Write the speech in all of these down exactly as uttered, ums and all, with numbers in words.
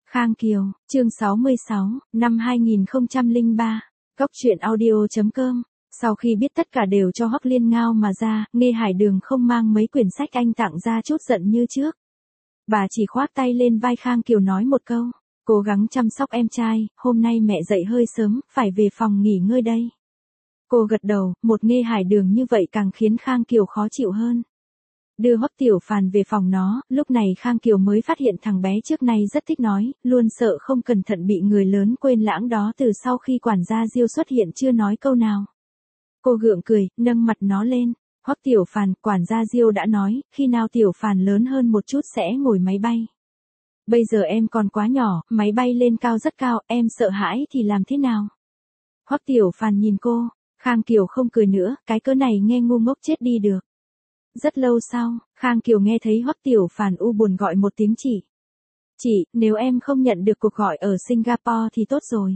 Khang Kiều, chương sáu mươi sáu, năm hai nghìn không trăm lẻ ba, Góc truyện audio chấm com. Sau khi biết tất cả đều cho Hoắc Liên Ngao mà ra, Nghe Hải Đường không mang mấy quyển sách anh tặng ra chút giận như trước. Bà chỉ khoác tay lên vai Khang Kiều nói một câu, cố gắng chăm sóc em trai, hôm nay mẹ dậy hơi sớm, phải về phòng nghỉ ngơi đây. Cô gật đầu, một Nghe Hải Đường như vậy càng khiến Khang Kiều khó chịu hơn. Đưa Hoắc Tiểu Phàn về phòng nó, lúc này Khang Kiều mới phát hiện thằng bé trước nay rất thích nói, luôn sợ không cẩn thận bị người lớn quên lãng đó từ sau khi quản gia Diêu xuất hiện chưa nói câu nào. Cô gượng cười, nâng mặt nó lên, Hoắc Tiểu Phàn, quản gia Diêu đã nói, khi nào Tiểu Phàn lớn hơn một chút sẽ ngồi máy bay. Bây giờ em còn quá nhỏ, máy bay lên cao rất cao, em sợ hãi thì làm thế nào? Hoắc Tiểu Phàn nhìn cô, Khang Kiều không cười nữa, cái cớ này nghe ngu ngốc chết đi được. Rất lâu sau, Khang Kiều nghe thấy Hoắc Tiểu Phàn u buồn gọi một tiếng chị. Chị, nếu em không nhận được cuộc gọi ở Singapore thì tốt rồi.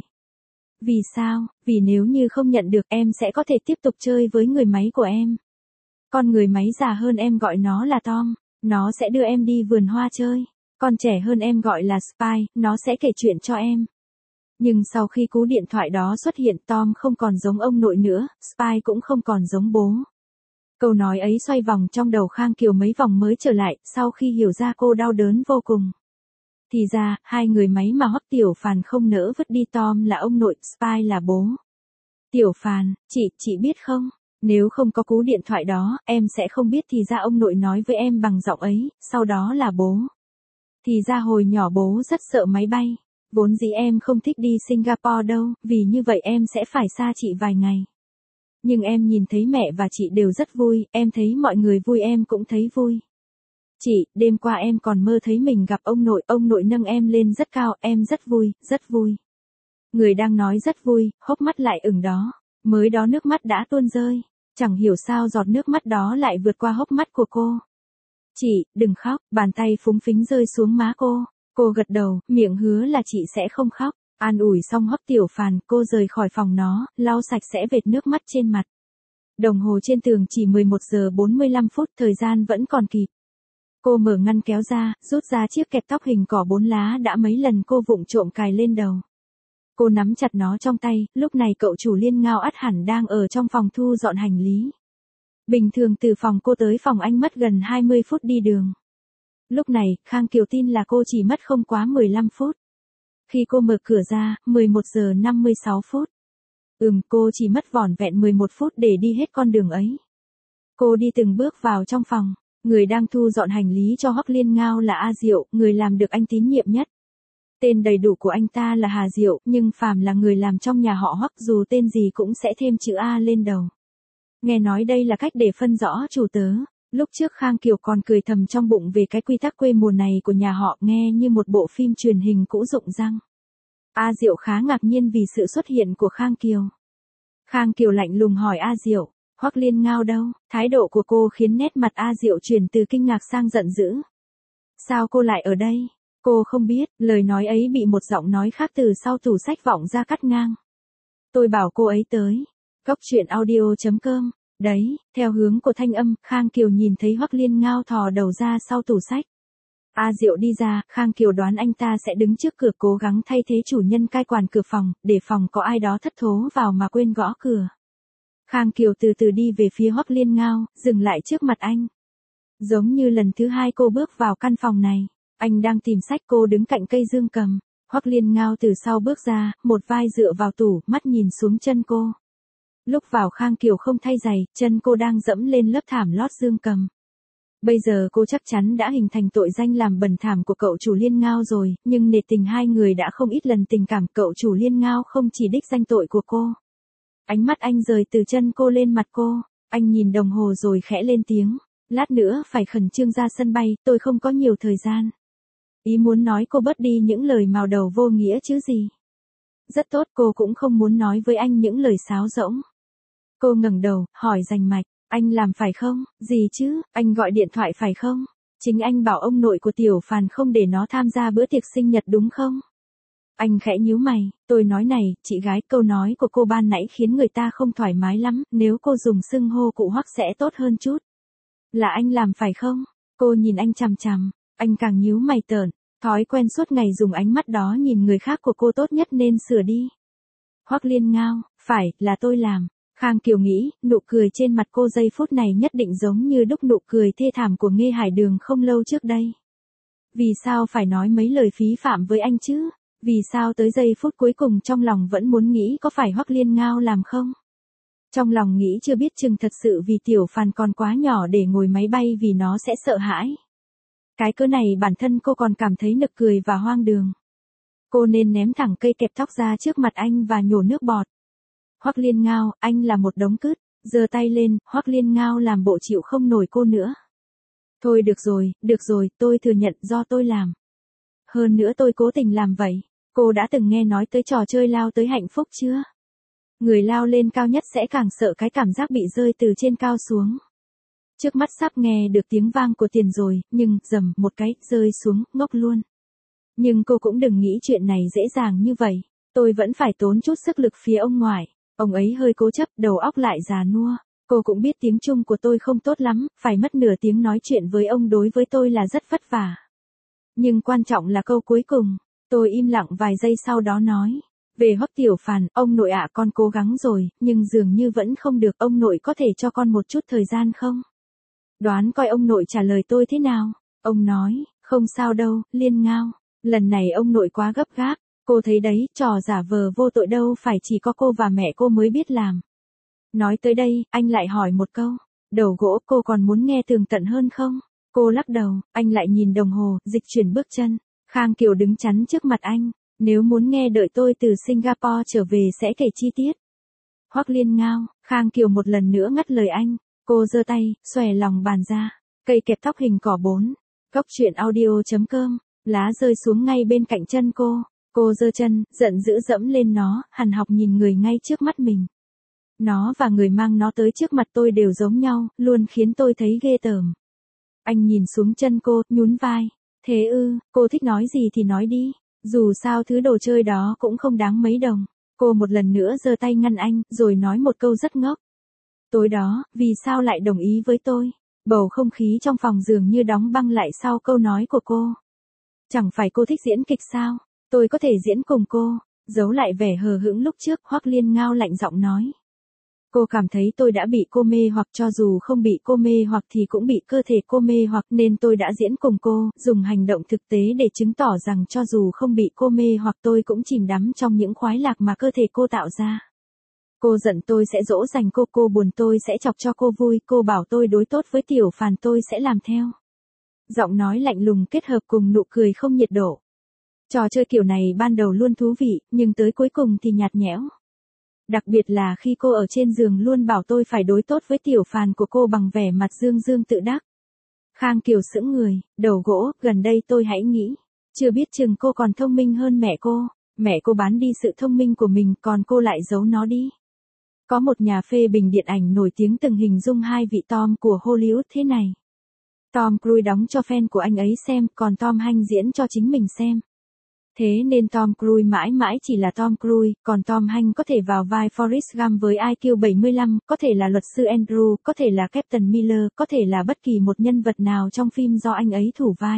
Vì sao? Vì nếu như không nhận được em sẽ có thể tiếp tục chơi với người máy của em. Con người máy già hơn em gọi nó là Tom, nó sẽ đưa em đi vườn hoa chơi. Con trẻ hơn em gọi là Spy, nó sẽ kể chuyện cho em. Nhưng sau khi cú điện thoại đó xuất hiện, Tom không còn giống ông nội nữa, Spy cũng không còn giống bố. Câu nói ấy xoay vòng trong đầu Khang Kiều mấy vòng mới trở lại, sau khi hiểu ra cô đau đớn vô cùng. Thì ra, hai người máy mà Hoắc Tiểu Phàn không nỡ vứt đi, Tom là ông nội, Spy là bố. Tiểu Phàn, chị, chị biết không, nếu không có cú điện thoại đó, em sẽ không biết thì ra ông nội nói với em bằng giọng ấy, sau đó là bố. Thì ra hồi nhỏ bố rất sợ máy bay, vốn dĩ em không thích đi Singapore đâu, vì như vậy em sẽ phải xa chị vài ngày. Nhưng em nhìn thấy mẹ và chị đều rất vui, em thấy mọi người vui em cũng thấy vui. Chị, đêm qua em còn mơ thấy mình gặp ông nội, ông nội nâng em lên rất cao, em rất vui, rất vui. Người đang nói rất vui, hốc mắt lại ửng đó, mới đó nước mắt đã tuôn rơi, chẳng hiểu sao giọt nước mắt đó lại vượt qua hốc mắt của cô. Chị, đừng khóc, bàn tay phúng phính rơi xuống má cô, cô gật đầu, miệng hứa là chị sẽ không khóc. An ủi xong Hoắc Tiểu Phàn, cô rời khỏi phòng nó, lau sạch sẽ vệt nước mắt trên mặt. Đồng hồ trên tường chỉ mười một giờ bốn mươi lăm phút, thời gian vẫn còn kịp. Cô mở ngăn kéo ra, rút ra chiếc kẹp tóc hình cỏ bốn lá đã mấy lần cô vụng trộm cài lên đầu. Cô nắm chặt nó trong tay, lúc này cậu chủ Liên Ngao ắt hẳn đang ở trong phòng thu dọn hành lý. Bình thường từ phòng cô tới phòng anh mất gần hai mươi phút đi đường. Lúc này, Khang Kiều tin là cô chỉ mất không quá mười lăm phút. Khi cô mở cửa ra, mười một giờ năm mươi sáu phút. Ừm, cô chỉ mất vỏn vẹn mười một phút để đi hết con đường ấy. Cô đi từng bước vào trong phòng, người đang thu dọn hành lý cho Hoắc Liên Ngao là A Diệu, người làm được anh tín nhiệm nhất. Tên đầy đủ của anh ta là Hà Diệu, nhưng phàm là người làm trong nhà họ Hoắc dù tên gì cũng sẽ thêm chữ A lên đầu. Nghe nói đây là cách để phân rõ chủ tớ. Lúc trước Khang Kiều còn cười thầm trong bụng về cái quy tắc quê mùa này của nhà họ, nghe như một bộ phim truyền hình cũ rụng răng. A Diệu khá ngạc nhiên vì sự xuất hiện của Khang Kiều. Khang Kiều lạnh lùng hỏi A Diệu, Hoắc Liên Ngao đâu? Thái độ của cô khiến nét mặt A Diệu chuyển từ kinh ngạc sang giận dữ. Sao cô lại ở đây? Cô không biết, lời nói ấy bị một giọng nói khác từ sau tủ sách vọng ra cắt ngang. Tôi bảo cô ấy tới. Góc truyện audio chấm com. Đấy, theo hướng của thanh âm, Khang Kiều nhìn thấy Hoắc Liên Ngao thò đầu ra sau tủ sách. A Diệu đi ra, Khang Kiều đoán anh ta sẽ đứng trước cửa cố gắng thay thế chủ nhân cai quản cửa phòng, để phòng có ai đó thất thố vào mà quên gõ cửa. Khang Kiều từ từ đi về phía Hoắc Liên Ngao, dừng lại trước mặt anh. Giống như lần thứ hai cô bước vào căn phòng này, anh đang tìm sách, cô đứng cạnh cây dương cầm. Hoắc Liên Ngao từ sau bước ra, một vai dựa vào tủ, mắt nhìn xuống chân cô. Lúc vào Khang Kiều không thay giày, chân cô đang dẫm lên lớp thảm lót dương cầm. Bây giờ cô chắc chắn đã hình thành tội danh làm bẩn thảm của cậu chủ Liên Ngao rồi, nhưng nể tình hai người đã không ít lần tình cảm, cậu chủ Liên Ngao không chỉ đích danh tội của cô. Ánh mắt anh rời từ chân cô lên mặt cô, anh nhìn đồng hồ rồi khẽ lên tiếng, lát nữa phải khẩn trương ra sân bay, tôi không có nhiều thời gian. Ý muốn nói cô bớt đi những lời mào đầu vô nghĩa chứ gì. Rất tốt, cô cũng không muốn nói với anh những lời sáo rỗng. Cô ngẩng đầu, hỏi rành mạch, anh làm phải không? Gì chứ, anh gọi điện thoại phải không? Chính anh bảo ông nội của Tiểu Phàn không để nó tham gia bữa tiệc sinh nhật đúng không? Anh khẽ nhíu mày, tôi nói này, chị gái, câu nói của cô ban nãy khiến người ta không thoải mái lắm, nếu cô dùng xưng hô cụ Hoắc sẽ tốt hơn chút. Là anh làm phải không? Cô nhìn anh chằm chằm, anh càng nhíu mày tởn, Thói quen suốt ngày dùng ánh mắt đó nhìn người khác của cô tốt nhất nên sửa đi. Hoắc Liên Ngao, phải, là tôi làm. Khang Kiều nghĩ, nụ cười trên mặt cô giây phút này nhất định giống như đúc nụ cười thê thảm của Nghê Hải Đường không lâu trước đây. Vì sao phải nói mấy lời phí phạm với anh chứ? Vì sao tới giây phút cuối cùng trong lòng vẫn muốn nghĩ có phải Hoắc Liên Ngao làm không? Trong lòng nghĩ chưa biết chừng thật sự vì Tiểu Phàn còn quá nhỏ để ngồi máy bay vì nó sẽ sợ hãi. Cái cớ này bản thân cô còn cảm thấy nực cười và hoang đường. Cô nên ném thẳng cây kẹp tóc ra trước mặt anh và nhổ nước bọt. Hoắc Liên Ngao, anh là một đống cứt. Giơ tay lên, Hoắc Liên Ngao làm bộ chịu không nổi cô nữa. Thôi được rồi, được rồi, tôi thừa nhận do tôi làm. Hơn nữa tôi cố tình làm vậy. Cô đã từng nghe nói tới trò chơi lao tới hạnh phúc chưa? Người lao lên cao nhất sẽ càng sợ cái cảm giác bị rơi từ trên cao xuống. Trước mắt sắp nghe được tiếng vang của tiền rồi, nhưng, rầm, một cái, rơi xuống, ngốc luôn. Nhưng cô cũng đừng nghĩ chuyện này dễ dàng như vậy. Tôi vẫn phải tốn chút sức lực phía ông ngoại. Ông ấy hơi cố chấp, đầu óc lại già nua. Cô cũng biết tiếng Trung của tôi không tốt lắm, phải mất nửa tiếng nói chuyện với ông đối với tôi là rất vất vả. Nhưng quan trọng là câu cuối cùng. Tôi im lặng vài giây sau đó nói. Về Hoắc Tiểu Phàn, ông nội ạ con cố gắng rồi, nhưng dường như vẫn không được. Ông nội có thể cho con một chút thời gian không? Đoán coi ông nội trả lời tôi thế nào? Ông nói, không sao đâu, Liên Ngao. Lần này ông nội quá gấp gáp. Cô thấy đấy, trò giả vờ vô tội đâu phải chỉ có cô và mẹ cô mới biết làm. Nói tới đây, anh lại hỏi một câu. Đầu gỗ, cô còn muốn nghe tường tận hơn không? Cô lắc đầu, anh lại nhìn đồng hồ, dịch chuyển bước chân. Khang Kiều đứng chắn trước mặt anh. Nếu muốn nghe đợi tôi từ Singapore trở về sẽ kể chi tiết. Hoắc Liên Ngao, Khang Kiều một lần nữa ngắt lời anh. Cô giơ tay, xòe lòng bàn ra. Cây kẹp tóc hình cỏ bốn. Cốc truyện audio chấm com. Lá rơi xuống ngay bên cạnh chân cô. Cô giơ chân, giận dữ dẫm lên nó, hằn học nhìn người ngay trước mắt mình. Nó và người mang nó tới trước mặt tôi đều giống nhau, luôn khiến tôi thấy ghê tởm. Anh nhìn xuống chân cô, nhún vai. Thế ư, cô thích nói gì thì nói đi. Dù sao thứ đồ chơi đó cũng không đáng mấy đồng. Cô một lần nữa giơ tay ngăn anh, rồi nói một câu rất ngốc. Tối đó, vì sao lại đồng ý với tôi? Bầu không khí trong phòng dường như đóng băng lại sau câu nói của cô. Chẳng phải cô thích diễn kịch sao? Tôi có thể diễn cùng cô. Giấu lại vẻ hờ hững lúc trước, Hoắc Liên Ngao lạnh giọng nói. Cô cảm thấy tôi đã bị cô mê hoặc cho dù không bị cô mê hoặc thì cũng bị cơ thể cô mê hoặc nên tôi đã diễn cùng cô, dùng hành động thực tế để chứng tỏ rằng cho dù không bị cô mê hoặc tôi cũng chìm đắm trong những khoái lạc mà cơ thể cô tạo ra. Cô giận tôi sẽ dỗ dành cô, cô buồn tôi sẽ chọc cho cô vui, cô bảo tôi đối tốt với Tiểu Phàn tôi sẽ làm theo. Giọng nói lạnh lùng kết hợp cùng nụ cười không nhiệt độ. Trò chơi kiểu này ban đầu luôn thú vị, nhưng tới cuối cùng thì nhạt nhẽo. Đặc biệt là khi cô ở trên giường luôn bảo tôi phải đối tốt với Tiểu Phàn của cô bằng vẻ mặt dương dương tự đắc. Khang Kiều sững người, đầu gỗ, gần đây tôi hãy nghĩ. Chưa biết chừng cô còn thông minh hơn mẹ cô. Mẹ cô bán đi sự thông minh của mình còn cô lại giấu nó đi. Có một nhà phê bình điện ảnh nổi tiếng từng hình dung hai vị Tom của Hollywood thế này. Tom Cruise đóng cho fan của anh ấy xem, còn Tom Hanks diễn cho chính mình xem. Thế nên Tom Cruise mãi mãi chỉ là Tom Cruise, còn Tom Hanks có thể vào vai Forrest Gump với i kiu bảy mươi lăm, có thể là luật sư Andrew, có thể là Captain Miller, có thể là bất kỳ một nhân vật nào trong phim do anh ấy thủ vai.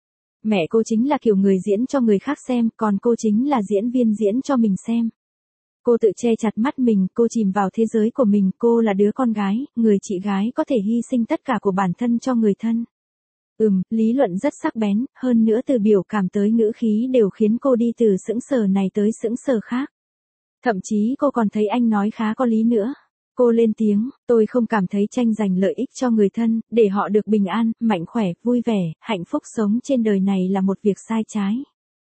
Mẹ cô chính là kiểu người diễn cho người khác xem, còn cô chính là diễn viên diễn cho mình xem. Cô tự che chặt mắt mình, cô chìm vào thế giới của mình, cô là đứa con gái, người chị gái có thể hy sinh tất cả của bản thân cho người thân. Ừm, lý luận rất sắc bén, hơn nữa từ biểu cảm tới ngữ khí đều khiến cô đi từ sững sờ này tới sững sờ khác. Thậm chí cô còn thấy anh nói khá có lý nữa. Cô lên tiếng, tôi không cảm thấy tranh giành lợi ích cho người thân, để họ được bình an, mạnh khỏe, vui vẻ, hạnh phúc sống trên đời này là một việc sai trái.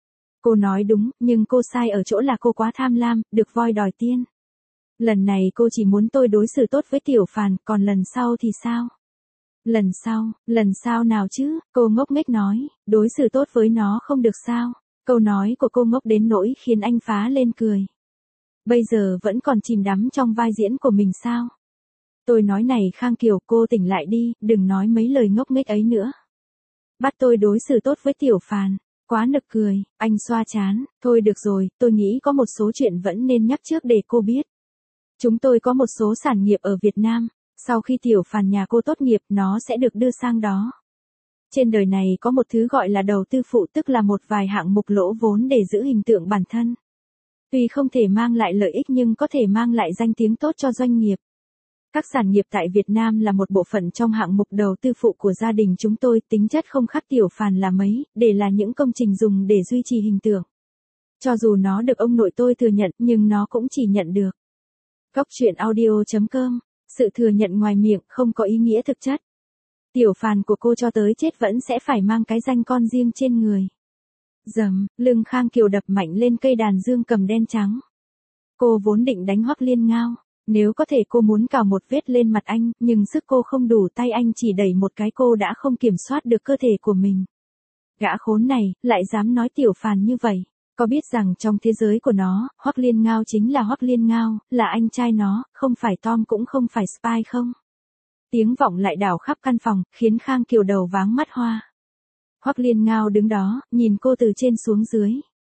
Cô nói đúng, nhưng cô sai ở chỗ là cô quá tham lam, được voi đòi tiên. Lần này cô chỉ muốn tôi đối xử tốt với Tiểu Phàn, còn lần sau thì sao? Lần sau, lần sau nào chứ? Cô ngốc nghếch nói, đối xử tốt với nó không được sao? Câu nói của cô ngốc đến nỗi khiến anh phá lên cười. Bây giờ vẫn còn chìm đắm trong vai diễn của mình sao? Tôi nói này Khang Kiều, cô tỉnh lại đi, đừng nói mấy lời ngốc nghếch ấy nữa. Bắt tôi đối xử tốt với Tiểu Phàn. Quá nực cười, anh xoa chán, thôi được rồi, tôi nghĩ có một số chuyện vẫn nên nhắc trước để cô biết. Chúng tôi có một số sản nghiệp ở Việt Nam, sau khi Tiểu Phàn nhà cô tốt nghiệp nó sẽ được đưa sang đó. Trên đời này có một thứ gọi là đầu tư phụ, tức là một vài hạng mục lỗ vốn để giữ hình tượng bản thân. Tuy không thể mang lại lợi ích nhưng có thể mang lại danh tiếng tốt cho doanh nghiệp. Các sản nghiệp tại Việt Nam là một bộ phận trong hạng mục đầu tư phụ của gia đình chúng tôi, tính chất không khác Tiểu Phàn là mấy, để là những công trình dùng để duy trì hình tượng. Cho dù nó được ông nội tôi thừa nhận, nhưng nó cũng chỉ nhận được. Góc truyện audio chấm com, sự thừa nhận ngoài miệng không có ý nghĩa thực chất. Tiểu Phàn của cô cho tới chết vẫn sẽ phải mang cái danh con riêng trên người. Dầm, lưng Khang Kiều đập mạnh lên cây đàn dương cầm đen trắng. Cô vốn định đánh Hoắc Liên Ngao. Nếu có thể cô muốn cào một vết lên mặt anh, nhưng sức cô không đủ, tay anh chỉ đẩy một cái cô đã không kiểm soát được cơ thể của mình. Gã khốn này, lại dám nói Tiểu Phàn như vậy. Có biết rằng trong thế giới của nó, Hoắc Liên Ngao chính là Hoắc Liên Ngao, là anh trai nó, không phải Tom cũng không phải Spy không? Tiếng vọng lại đảo khắp căn phòng, khiến Khang Kiều đầu váng mắt hoa. Hoắc Liên Ngao đứng đó, nhìn cô từ trên xuống dưới.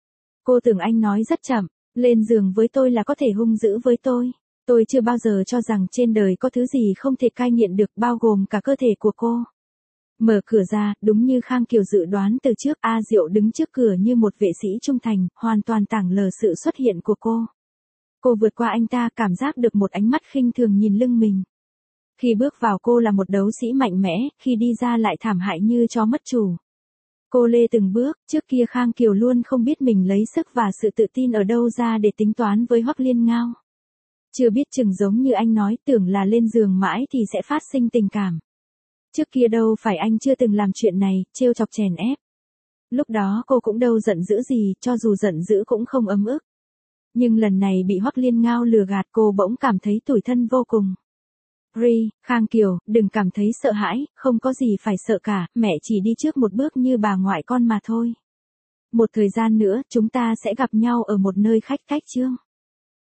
Cô tưởng anh nói rất chậm, lên giường với tôi là có thể hung dữ với tôi. Tôi chưa bao giờ cho rằng trên đời có thứ gì không thể cai nghiện được, bao gồm cả cơ thể của cô. Mở cửa ra, đúng như Khang Kiều dự đoán từ trước, A Diệu đứng trước cửa như một vệ sĩ trung thành, hoàn toàn tảng lờ sự xuất hiện của cô. Cô vượt qua anh ta, cảm giác được một ánh mắt khinh thường nhìn lưng mình. Khi bước vào cô là một đấu sĩ mạnh mẽ, khi đi ra lại thảm hại như chó mất chủ. Cô lê từng bước, trước kia Khang Kiều luôn không biết mình lấy sức và sự tự tin ở đâu ra để tính toán với Hoắc Liên Ngao. Chưa biết chừng giống như anh nói, tưởng là lên giường mãi thì sẽ phát sinh tình cảm. Trước kia đâu phải anh chưa từng làm chuyện này, trêu chọc chèn ép. Lúc đó cô cũng đâu giận dữ gì, cho dù giận dữ cũng không ấm ức. Nhưng lần này bị Hoắc Liên Ngao lừa gạt, cô bỗng cảm thấy tủi thân vô cùng. Ri, Khang Kiều, đừng cảm thấy sợ hãi, không có gì phải sợ cả, mẹ chỉ đi trước một bước như bà ngoại con mà thôi. Một thời gian nữa, chúng ta sẽ gặp nhau ở một nơi khách cách chương.